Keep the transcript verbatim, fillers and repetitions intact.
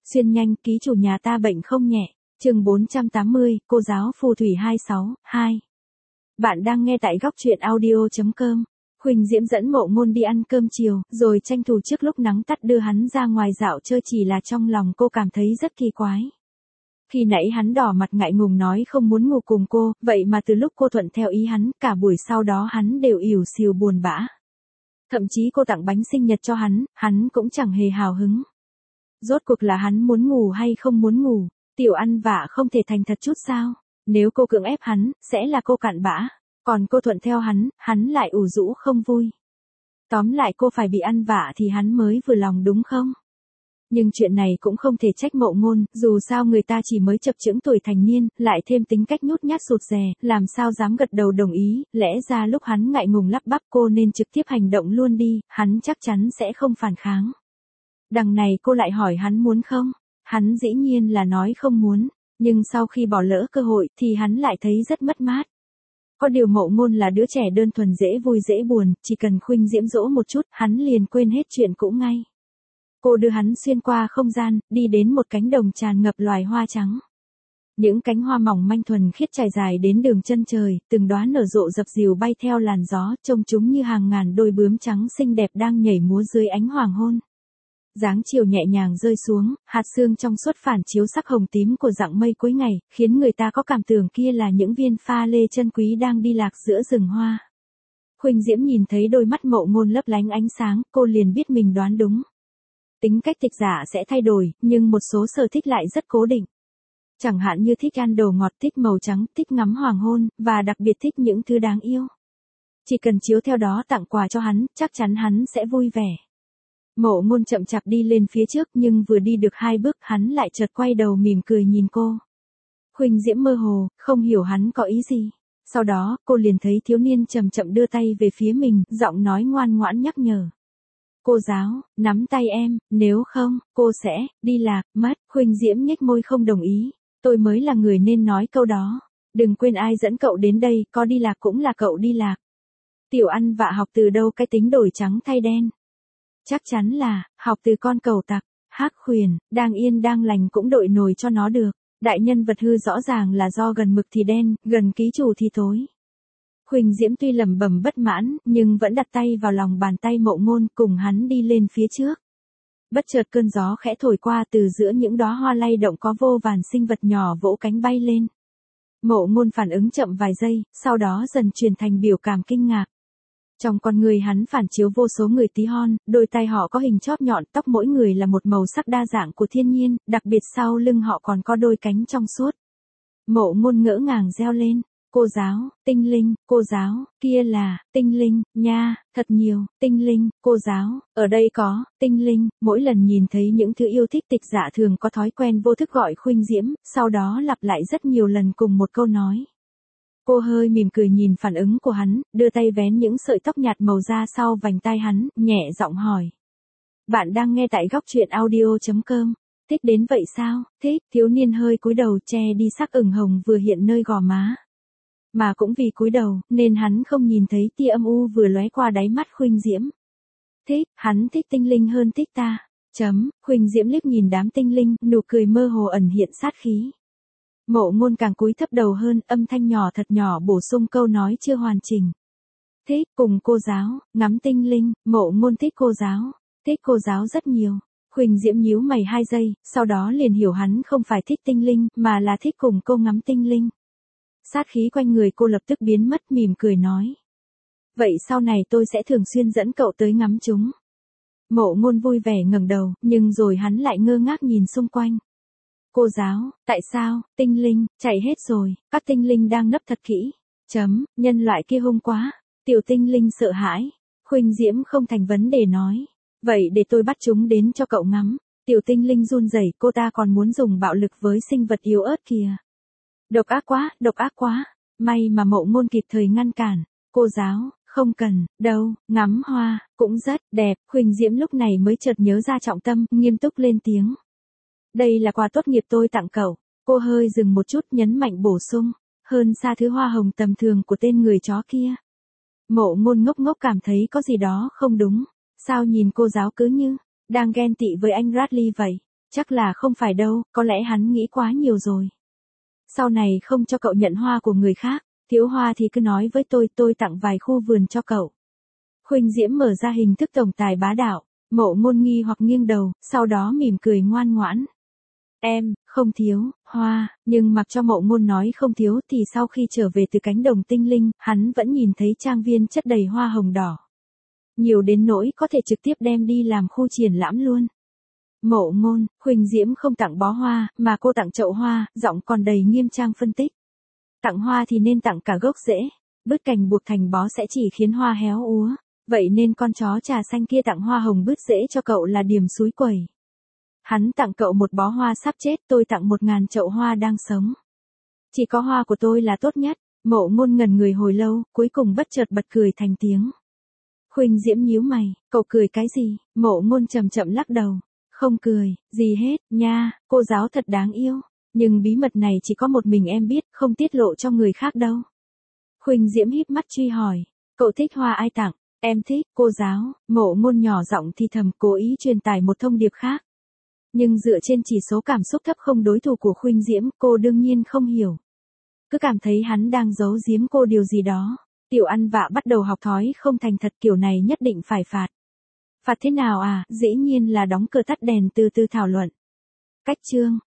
Xuyên nhanh, ký chủ nhà ta bệnh không nhẹ. Chương bốn trăm tám mươi, cô giáo phù thủy hai sáu, hai. Bạn đang nghe tại góc truyện audio chấm com. Huỳnh Diễm dẫn Mộ Ngôn đi ăn cơm chiều, rồi tranh thủ trước lúc nắng tắt đưa hắn ra ngoài dạo chơi, chỉ là trong lòng cô cảm thấy rất kỳ quái. Khi nãy hắn đỏ mặt ngại ngùng nói không muốn ngủ cùng cô, vậy mà từ lúc cô thuận theo ý hắn, cả buổi sau đó hắn đều ỉu xìu buồn bã. Thậm chí cô tặng bánh sinh nhật cho hắn, hắn cũng chẳng hề hào hứng. Rốt cuộc là hắn muốn ngủ hay không muốn ngủ? Tiểu ăn vạ không thể thành thật chút sao? Nếu cô cưỡng ép hắn, sẽ là cô cặn bã. Còn cô thuận theo hắn, hắn lại ủ rũ không vui. Tóm lại cô phải bị ăn vạ thì hắn mới vừa lòng đúng không? Nhưng chuyện này cũng không thể trách Mộ Ngôn, dù sao người ta chỉ mới chập chững tuổi thành niên, lại thêm tính cách nhút nhát rụt rè, làm sao dám gật đầu đồng ý, lẽ ra lúc hắn ngại ngùng lắp bắp cô nên trực tiếp hành động luôn đi, hắn chắc chắn sẽ không phản kháng. Đằng này cô lại hỏi hắn muốn không? Hắn dĩ nhiên là nói không muốn, nhưng sau khi bỏ lỡ cơ hội thì hắn lại thấy rất mất mát. Có điều Mộ Ngôn là đứa trẻ đơn thuần dễ vui dễ buồn, chỉ cần Khuynh Diễm dỗ một chút, hắn liền quên hết chuyện cũ ngay. Cô đưa hắn xuyên qua không gian, đi đến một cánh đồng tràn ngập loài hoa trắng. Những cánh hoa mỏng manh thuần khiết trải dài đến đường chân trời, từng đóa nở rộ dập dìu bay theo làn gió, trông chúng như hàng ngàn đôi bướm trắng xinh đẹp đang nhảy múa dưới ánh hoàng hôn. Dáng chiều nhẹ nhàng rơi xuống, hạt sương trong suốt phản chiếu sắc hồng tím của dặng mây cuối ngày, khiến người ta có cảm tưởng kia là những viên pha lê chân quý đang đi lạc giữa rừng hoa. Khuynh Diễm nhìn thấy đôi mắt Mộ Ngôn lấp lánh ánh sáng, cô liền biết mình đoán đúng. Tính cách Tịch Giả sẽ thay đổi, nhưng một số sở thích lại rất cố định. Chẳng hạn như thích ăn đồ ngọt, thích màu trắng, thích ngắm hoàng hôn, và đặc biệt thích những thứ đáng yêu. Chỉ cần chiếu theo đó tặng quà cho hắn, chắc chắn hắn sẽ vui vẻ. Mộ Ngôn chậm chạp đi lên phía trước, nhưng vừa đi được hai bước hắn lại chợt quay đầu mỉm cười nhìn cô. Khuynh Diễm mơ hồ, không hiểu hắn có ý gì. Sau đó, cô liền thấy thiếu niên chậm chậm đưa tay về phía mình, giọng nói ngoan ngoãn nhắc nhở. Cô giáo, nắm tay em, nếu không, cô sẽ đi lạc mất. Khuynh Diễm nhếch môi không đồng ý. Tôi mới là người nên nói câu đó. Đừng quên ai dẫn cậu đến đây, có đi lạc cũng là cậu đi lạc. Tiểu ăn vạ học từ đâu cái tính đổi trắng thay đen? Chắc chắn là, học từ con cẩu tặc. Hắc Khuyển, đang yên đang lành cũng đội nổi cho nó được. Đại nhân vật hư rõ ràng là do gần mực thì đen, gần ký chủ thì tối. Khuynh Diễm tuy lẩm bẩm bất mãn, nhưng vẫn đặt tay vào lòng bàn tay Mộ Ngôn, cùng hắn đi lên phía trước. Bất chợt cơn gió khẽ thổi qua, từ giữa những đóa hoa lay động có vô vàn sinh vật nhỏ vỗ cánh bay lên. Mộ Ngôn phản ứng chậm vài giây, sau đó dần chuyển thành biểu cảm kinh ngạc. Trong con người hắn phản chiếu vô số người tí hon, đôi tay họ có hình chóp nhọn, tóc mỗi người là một màu sắc đa dạng của thiên nhiên, đặc biệt sau lưng họ còn có đôi cánh trong suốt. Mộ Ngôn ngỡ ngàng reo lên. Cô giáo, tinh linh, cô giáo, kia là, tinh linh, nha, thật nhiều, tinh linh, cô giáo, ở đây có, tinh linh. Mỗi lần nhìn thấy những thứ yêu thích, Tịch Giả thường có thói quen vô thức gọi Khuynh Diễm, sau đó lặp lại rất nhiều lần cùng một câu nói. Cô hơi mỉm cười nhìn phản ứng của hắn, đưa tay vén những sợi tóc nhạt màu ra sau vành tai hắn, nhẹ giọng hỏi. Bạn đang nghe tại góc truyện audio chấm com. Thích đến vậy sao? Thích. Thiếu niên hơi cúi đầu, che đi sắc ửng hồng vừa hiện nơi gò má. Mà cũng vì cúi đầu, nên hắn không nhìn thấy tia âm u vừa lóe qua đáy mắt Khuynh Diễm. Thích, hắn thích tinh linh hơn thích ta. Chấm, Khuynh Diễm liếc nhìn đám tinh linh, nụ cười mơ hồ ẩn hiện sát khí. Mộ Ngôn càng cúi thấp đầu hơn, âm thanh nhỏ thật nhỏ bổ sung câu nói chưa hoàn chỉnh. Thích, cùng cô giáo, ngắm tinh linh. Mộ Ngôn thích cô giáo, thích cô giáo rất nhiều. Khuynh Diễm nhíu mày hai giây, sau đó liền hiểu hắn không phải thích tinh linh, mà là thích cùng cô ngắm tinh linh. Sát khí quanh người cô lập tức biến mất, mỉm cười nói. Vậy sau này tôi sẽ thường xuyên dẫn cậu tới ngắm chúng. Mộ Ngôn vui vẻ ngẩng đầu, nhưng rồi hắn lại ngơ ngác nhìn xung quanh. Cô giáo, tại sao, tinh linh, chạy hết rồi, các tinh linh đang nấp thật kỹ. Chấm, nhân loại kia hung quá. Tiểu tinh linh sợ hãi. Khuynh Diễm không thành vấn đề nói. Vậy để tôi bắt chúng đến cho cậu ngắm. Tiểu tinh linh run rẩy, cô ta còn muốn dùng bạo lực với sinh vật yếu ớt kìa. Độc ác quá, độc ác quá. May mà Mộ Ngôn kịp thời ngăn cản. Cô giáo, không cần, đâu, ngắm hoa, cũng rất đẹp. Khuynh Diễm lúc này mới chợt nhớ ra trọng tâm, nghiêm túc lên tiếng. Đây là quà tốt nghiệp tôi tặng cậu. Cô hơi dừng một chút, nhấn mạnh bổ sung. Hơn xa thứ hoa hồng tầm thường của tên người chó kia. Mộ Ngôn ngốc ngốc cảm thấy có gì đó không đúng. Sao nhìn cô giáo cứ như đang ghen tị với anh Bradley vậy? Chắc là không phải đâu, có lẽ hắn nghĩ quá nhiều rồi. Sau này không cho cậu nhận hoa của người khác, thiếu hoa thì cứ nói với tôi, tôi tặng vài khu vườn cho cậu. Khuynh Diễm mở ra hình thức tổng tài bá đạo, Mộ Ngôn nghi hoặc nghiêng đầu, sau đó mỉm cười ngoan ngoãn. Em, không thiếu, hoa, nhưng mặc cho Mộ Ngôn nói không thiếu thì sau khi trở về từ cánh đồng tinh linh, hắn vẫn nhìn thấy trang viên chất đầy hoa hồng đỏ. Nhiều đến nỗi có thể trực tiếp đem đi làm khu triển lãm luôn. Mộ Ngôn, Khuynh Diễm không tặng bó hoa, mà cô tặng chậu hoa, giọng còn đầy nghiêm trang phân tích. Tặng hoa thì nên tặng cả gốc rễ, bứt cành buộc thành bó sẽ chỉ khiến hoa héo úa. Vậy nên con chó trà xanh kia tặng hoa hồng bứt rễ cho cậu là điểm xúi quẩy. Hắn tặng cậu một bó hoa sắp chết, tôi tặng một ngàn chậu hoa đang sống. Chỉ có hoa của tôi là tốt nhất. Mộ Ngôn ngẩn người hồi lâu, cuối cùng bất chợt bật cười thành tiếng. Khuynh Diễm nhíu mày, cậu cười cái gì? Mộ Ngôn chậm chậm lắc đầu. Không cười, gì hết, nha, cô giáo thật đáng yêu. Nhưng bí mật này chỉ có một mình em biết, không tiết lộ cho người khác đâu. Khuynh Diễm híp mắt truy hỏi, cậu thích hoa ai tặng? Em thích, cô giáo. Mộ Ngôn nhỏ giọng thì thầm, cố ý truyền tải một thông điệp khác. Nhưng dựa trên chỉ số cảm xúc thấp không đối thủ của Khuynh Diễm, cô đương nhiên không hiểu. Cứ cảm thấy hắn đang giấu giếm cô điều gì đó. Tiểu ăn vạ bắt đầu học thói không thành thật, kiểu này nhất định phải phạt. Phạt thế nào à? Dĩ nhiên là đóng cửa tắt đèn từ từ thảo luận. Cách chương